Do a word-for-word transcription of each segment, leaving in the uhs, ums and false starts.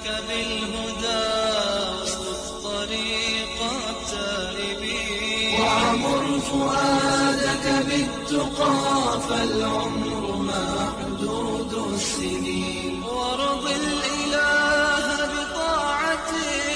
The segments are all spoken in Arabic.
بالهدى واسلك طريق التائبين وعمر فؤادك بالتقى فالعمر محدود السنين وارض الإله بطاعة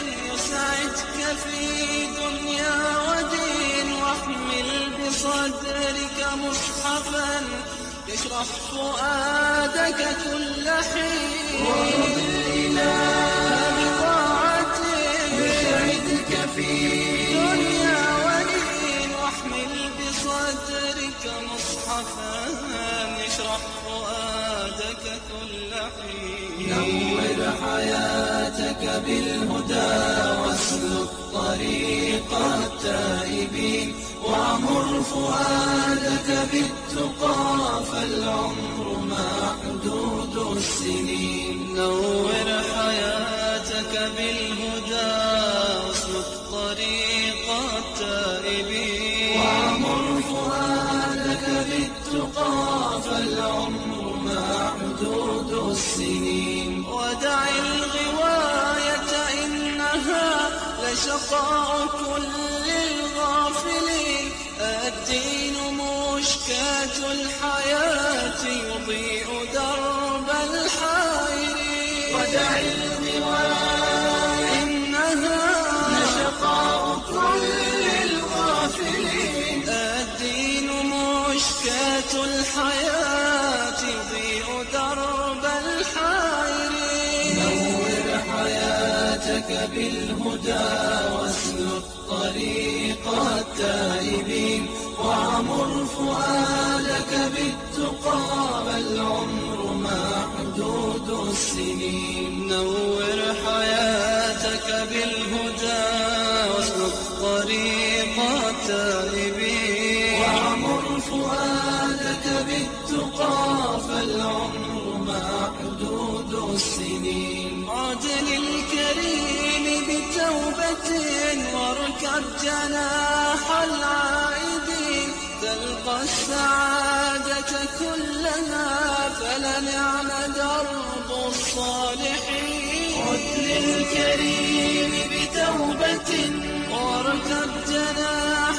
يسعدك في دنيا ودين واحمل بصدرك مصحفا يشرح فؤادك كل حين وارض الإله بطاعة يسعدك في دنيا ودين واحمل بصدرك مصحفا يشرح فؤادك كل حين نور حياتك بالهدى واسلك طريق التائبين وعمر فؤادك بالتقى فالعمر محدود السنين نور حياتك بالهدى واسلك طريق التائبين وعمر فؤادك بالتقى فالعمر محدود السنين ودع الغواية إنها لشقاء كل الغافلين الدين مشكاة الحياة يضيء درب الحائرين ودع الغواية إنها لشقاء كل الغافلين الدين مشكاة الحياة يضيء درب الحائرين نور حياتك بالهدى واسلك طريق التائبين وعمر فؤادك بالتقى فالعمر محدود السنين نور حياتك بالهدى واسلك طريق التائبين وعمر فؤادك بالتقى فالعمر محدود السنين عد للكريم بتوبة واركب جناح العائدين تلقى السعادة كلها فلنعم درب الصالحين عد للكريم بتوبة واركب جناح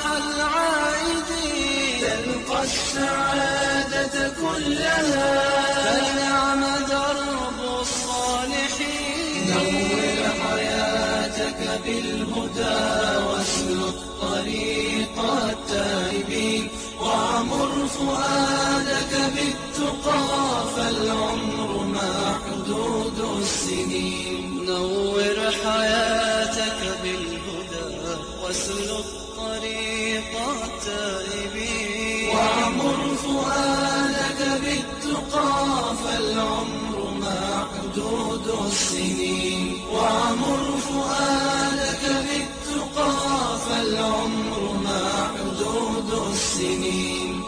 العائدين تلقى السعادة كلها فلنعم درب الصالحين نور حياتك بالهدى واسلك طريق التائبين وعمر فؤادك بالتقى فالعمر محدود السنين نور حياتك بالهدى واسلك طريق التائبين وعمر فؤادك بالتقى فالعمر محدود السنين وعمر فؤادك بالتقى فالعمر محدود السنين